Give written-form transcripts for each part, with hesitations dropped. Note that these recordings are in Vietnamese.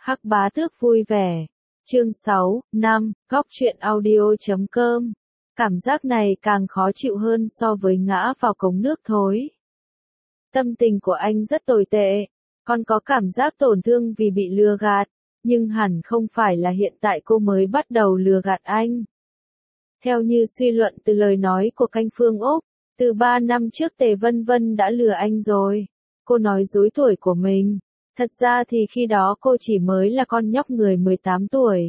Hắc Bá Tước vui vẻ. Chương 6, 5, góc truyện audio.com. Cảm giác này càng khó chịu hơn so với ngã vào cống nước thối. Tâm tình của anh rất tồi tệ, còn có cảm giác tổn thương vì bị lừa gạt, nhưng hẳn không phải là hiện tại cô mới bắt đầu lừa gạt anh. Theo như suy luận từ lời nói của Canh Phương Úc, từ 3 năm trước Tề Vân Vân đã lừa anh rồi. Cô nói dối tuổi của mình. Thật ra thì khi đó cô chỉ mới là con nhóc người 18 tuổi.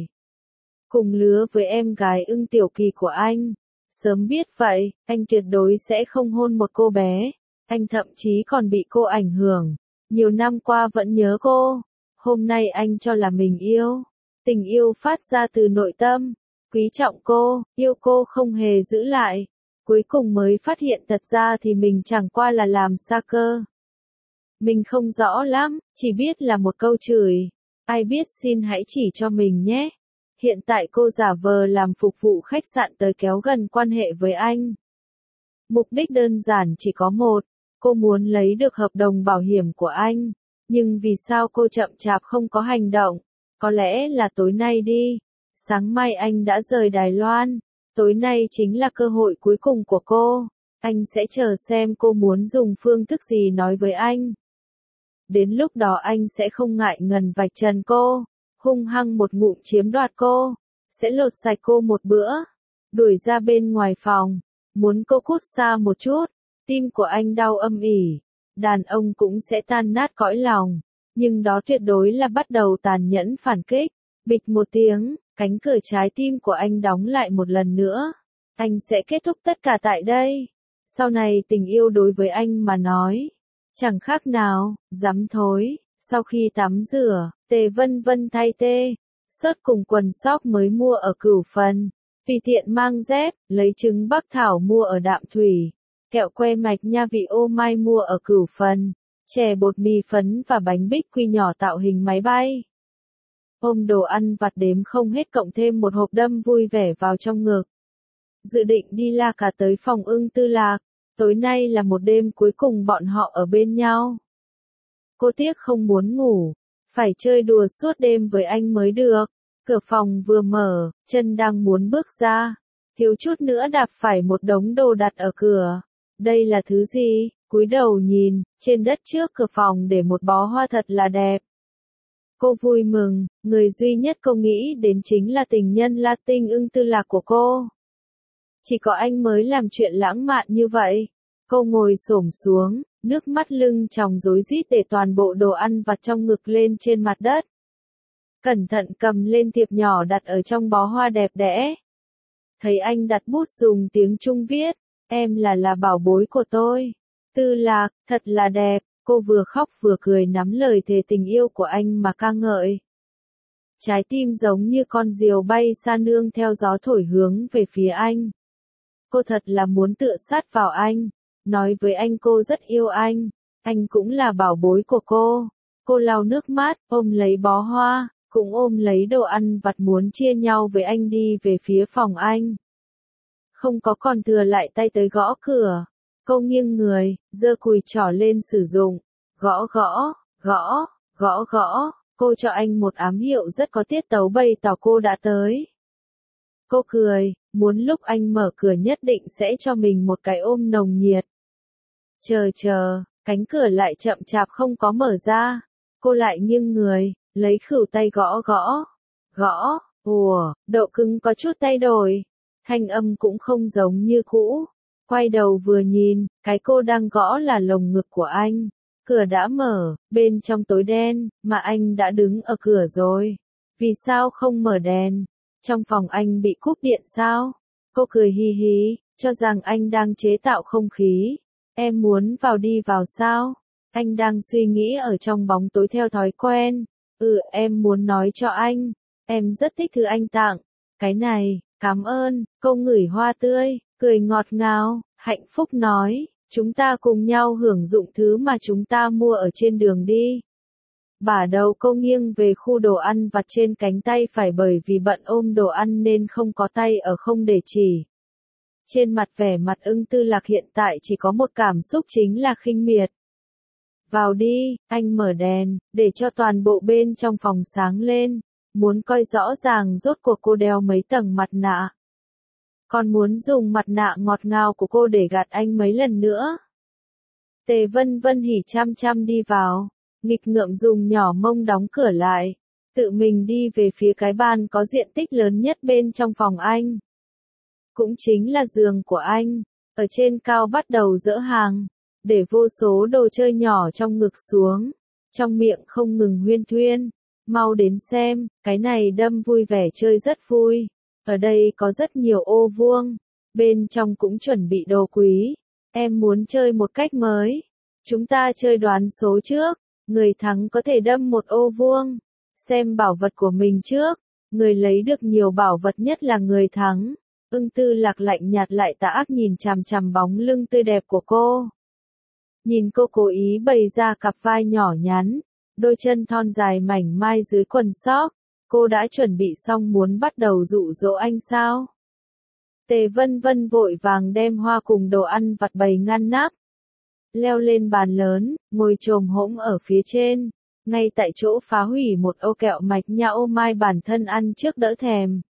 Cùng lứa với em gái Ưng Tiểu Kỳ của anh. Sớm biết vậy, anh tuyệt đối sẽ không hôn một cô bé. Anh thậm chí còn bị cô ảnh hưởng. Nhiều năm qua vẫn nhớ cô. Hôm nay anh cho là mình yêu. Tình yêu phát ra từ nội tâm. Quý trọng cô, yêu cô không hề giữ lại. Cuối cùng mới phát hiện thật ra thì mình chẳng qua là làm xa cơ. Mình không rõ lắm, chỉ biết là một câu chửi. Ai biết xin hãy chỉ cho mình nhé. Hiện tại cô giả vờ làm phục vụ khách sạn tới kéo gần quan hệ với anh. Mục đích đơn giản chỉ có một, cô muốn lấy được hợp đồng bảo hiểm của anh. Nhưng vì sao cô chậm chạp không có hành động? Có lẽ là tối nay đi. Sáng mai anh đã rời Đài Loan. Tối nay chính là cơ hội cuối cùng của cô. Anh sẽ chờ xem cô muốn dùng phương thức gì nói với anh. Đến lúc đó anh sẽ không ngại ngần vạch trần cô, hung hăng một ngụm chiếm đoạt cô, sẽ lột sạch cô một bữa, đuổi ra bên ngoài phòng, muốn cô cút xa một chút. Tim của anh đau âm ỉ, đàn ông cũng sẽ tan nát cõi lòng, nhưng đó tuyệt đối là bắt đầu tàn nhẫn phản kích. Bịch một tiếng, cánh cửa trái tim của anh đóng lại một lần nữa. Anh sẽ kết thúc tất cả tại đây. Sau này tình yêu đối với anh mà nói, chẳng khác nào, dám thối. Sau khi tắm rửa, Tề Vân Vân thay sớt cùng quần sóc mới mua ở Cửu Phần. Tùy tiện mang dép, lấy trứng Bắc Thảo mua ở Đạm Thủy. Kẹo que mạch nha vị ô mai mua ở Cửu Phần. Chè bột mì phấn và bánh bích quy nhỏ tạo hình máy bay. Ôm đồ ăn vặt đếm không hết cộng thêm một hộp đâm vui vẻ vào trong ngực. Dự định đi la cả tới phòng Ưng Tư Lạc. Tối nay là một đêm cuối cùng bọn họ ở bên nhau. Cô tiếc không muốn ngủ, phải chơi đùa suốt đêm với anh mới được. Cửa phòng vừa mở, chân đang muốn bước ra, thiếu chút nữa đạp phải một đống đồ đặt ở cửa. Đây là thứ gì? Cúi đầu nhìn, trên đất trước cửa phòng để một bó hoa thật là đẹp. Cô vui mừng, người duy nhất cô nghĩ đến chính là tình nhân Latin Ưng Tư Lạc của cô. Chỉ có anh mới làm chuyện lãng mạn như vậy. Cô ngồi xổm xuống, nước mắt lưng tròng rối rít để toàn bộ đồ ăn vặt trong ngực lên trên mặt đất. Cẩn thận cầm lên thiệp nhỏ đặt ở trong bó hoa đẹp đẽ. Thấy anh đặt bút dùng tiếng Trung viết, em là bảo bối của tôi. Tư Lạc, thật là đẹp. Cô vừa khóc vừa cười nắm lời thề tình yêu của anh mà ca ngợi. Trái tim giống như con diều bay xa nương theo gió thổi hướng về phía anh. Cô thật là muốn tựa sát vào anh, nói với anh cô rất yêu anh cũng là bảo bối của cô. Cô lau nước mắt, ôm lấy bó hoa, cũng ôm lấy đồ ăn vặt muốn chia nhau với anh đi về phía phòng anh. Không có còn thừa lại tay tới gõ cửa. Cô nghiêng người, giơ cùi trỏ lên sử dụng, gõ, cô cho anh một ám hiệu rất có tiết tấu bày tỏ cô đã tới. Cô cười, muốn lúc anh mở cửa nhất định sẽ cho mình một cái ôm nồng nhiệt. Chờ, cánh cửa lại chậm chạp không có mở ra. Cô lại nghiêng người, lấy khửu tay gõ, độ cứng có chút thay đổi. Thanh âm cũng không giống như cũ. Quay đầu vừa nhìn, cái cô đang gõ là lồng ngực của anh. Cửa đã mở, bên trong tối đen, mà anh đã đứng ở cửa rồi. Vì sao không mở đèn? Trong phòng anh bị cúp điện sao? Cô cười hi hí, cho rằng anh đang chế tạo không khí. Em muốn đi vào sao? Anh đang suy nghĩ ở trong bóng tối theo thói quen. Em muốn nói cho anh. Em rất thích thứ anh tặng. Cái này, cảm ơn. Cô ngửi hoa tươi, cười ngọt ngào, hạnh phúc nói. Chúng ta cùng nhau hưởng dụng thứ mà chúng ta mua ở trên đường đi. Bả đầu cô nghiêng về khu đồ ăn vặt trên cánh tay phải bởi vì bận ôm đồ ăn nên không có tay ở không để chỉ. Trên mặt vẻ mặt Ưng Tư Lạc hiện tại chỉ có một cảm xúc chính là khinh miệt. Vào đi, anh mở đèn, để cho toàn bộ bên trong phòng sáng lên. Muốn coi rõ ràng rốt cuộc cô đeo mấy tầng mặt nạ. Còn muốn dùng mặt nạ ngọt ngào của cô để gạt anh mấy lần nữa. Tề Vân Vân hỉ chăm chăm đi vào, nghịch ngợm dùng nhỏ mông đóng cửa lại, tự mình đi về phía cái bàn có diện tích lớn nhất bên trong phòng anh. Cũng chính là giường của anh, ở trên cao bắt đầu dỡ hàng, để vô số đồ chơi nhỏ trong ngực xuống, trong miệng không ngừng huyên thuyên. Mau đến xem, cái này đâm vui vẻ chơi rất vui. Ở đây có rất nhiều ô vuông, bên trong cũng chuẩn bị đồ quý. Em muốn chơi một cách mới. Chúng ta chơi đoán số trước, người thắng có thể đâm một ô vuông. Xem bảo vật của mình trước, người lấy được nhiều bảo vật nhất là người thắng. Ưng Tư Lạc lạnh nhạt lại tà ác nhìn chằm chằm bóng lưng tươi đẹp của cô. Nhìn cô cố ý bày ra cặp vai nhỏ nhắn, đôi chân thon dài mảnh mai dưới quần sóc, cô đã chuẩn bị xong muốn bắt đầu dụ dỗ anh sao? Tề Vân Vân vội vàng đem hoa cùng đồ ăn vặt bày ngăn nắp, leo lên bàn lớn, ngồi chồm hỗn ở phía trên, ngay tại chỗ phá hủy một ô kẹo mạch nha ô mai bản thân ăn trước đỡ thèm.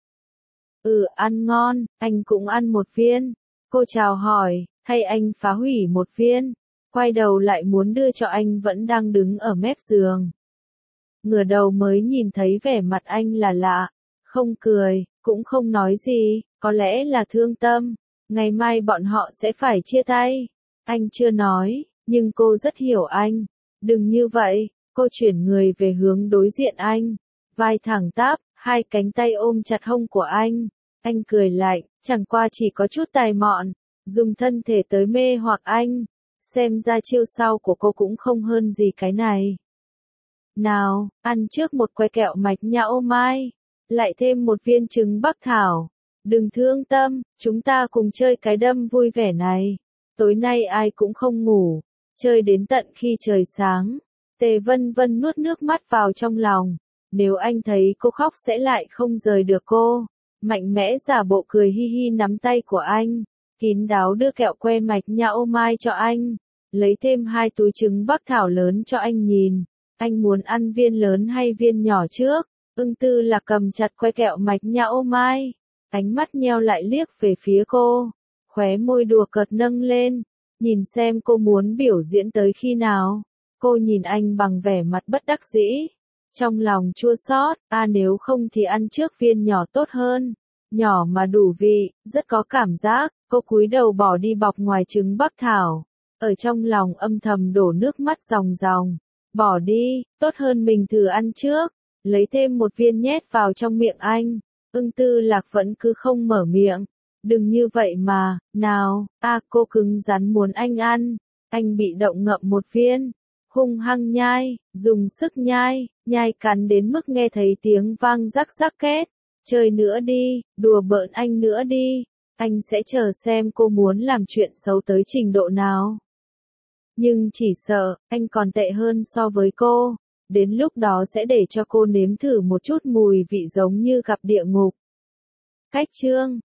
Ăn ngon, anh cũng ăn một viên. Cô chào hỏi, hay anh phá hủy một viên, quay đầu lại muốn đưa cho anh vẫn đang đứng ở mép giường. Ngửa đầu mới nhìn thấy vẻ mặt anh là lạ, không cười, cũng không nói gì, có lẽ là thương tâm, ngày mai bọn họ sẽ phải chia tay. Anh chưa nói, nhưng cô rất hiểu anh. Đừng như vậy, cô chuyển người về hướng đối diện anh, vai thẳng tắp, hai cánh tay ôm chặt hông của anh. Anh cười lạnh, chẳng qua chỉ có chút tài mọn, dùng thân thể tới mê hoặc anh. Xem ra chiêu sau của cô cũng không hơn gì cái này. Nào, ăn trước một que kẹo mạch nha ô mai, lại thêm một viên trứng bắc thảo. Đừng thương tâm, chúng ta cùng chơi cái đâm vui vẻ này. Tối nay ai cũng không ngủ, chơi đến tận khi trời sáng. Tề Vân Vân nuốt nước mắt vào trong lòng. Nếu anh thấy cô khóc sẽ lại không rời được cô. Mạnh mẽ giả bộ cười hi hi nắm tay của anh, kín đáo đưa kẹo que mạch nha ô mai cho anh, lấy thêm 2 túi trứng bắc thảo lớn cho anh nhìn. Anh muốn ăn viên lớn hay viên nhỏ trước? Ưng Tư Lạc cầm chặt que kẹo mạch nha ô mai, ánh mắt nheo lại liếc về phía cô, khóe môi đùa cợt nâng lên, nhìn xem cô muốn biểu diễn tới khi nào. Cô nhìn anh bằng vẻ mặt bất đắc dĩ, trong lòng chua xót, nếu không thì ăn trước viên nhỏ tốt hơn, nhỏ mà đủ vị, rất có cảm giác. Cô cúi đầu bỏ đi bọc ngoài trứng bắc thảo, ở trong lòng âm thầm đổ nước mắt ròng ròng. Bỏ đi, tốt hơn mình thử ăn trước, lấy thêm một viên nhét vào trong miệng anh. Ưng Tư Lạc vẫn cứ không mở miệng. Đừng như vậy mà, nào, cô cứng rắn muốn anh ăn. Anh bị động ngậm một viên, hung hăng nhai, dùng sức nhai, nhai cắn đến mức nghe thấy tiếng vang rắc rắc két. Chơi nữa đi, đùa bỡn anh nữa đi, anh sẽ chờ xem cô muốn làm chuyện xấu tới trình độ nào. Nhưng chỉ sợ, anh còn tệ hơn so với cô, đến lúc đó sẽ để cho cô nếm thử một chút mùi vị giống như gặp địa ngục. Cách chương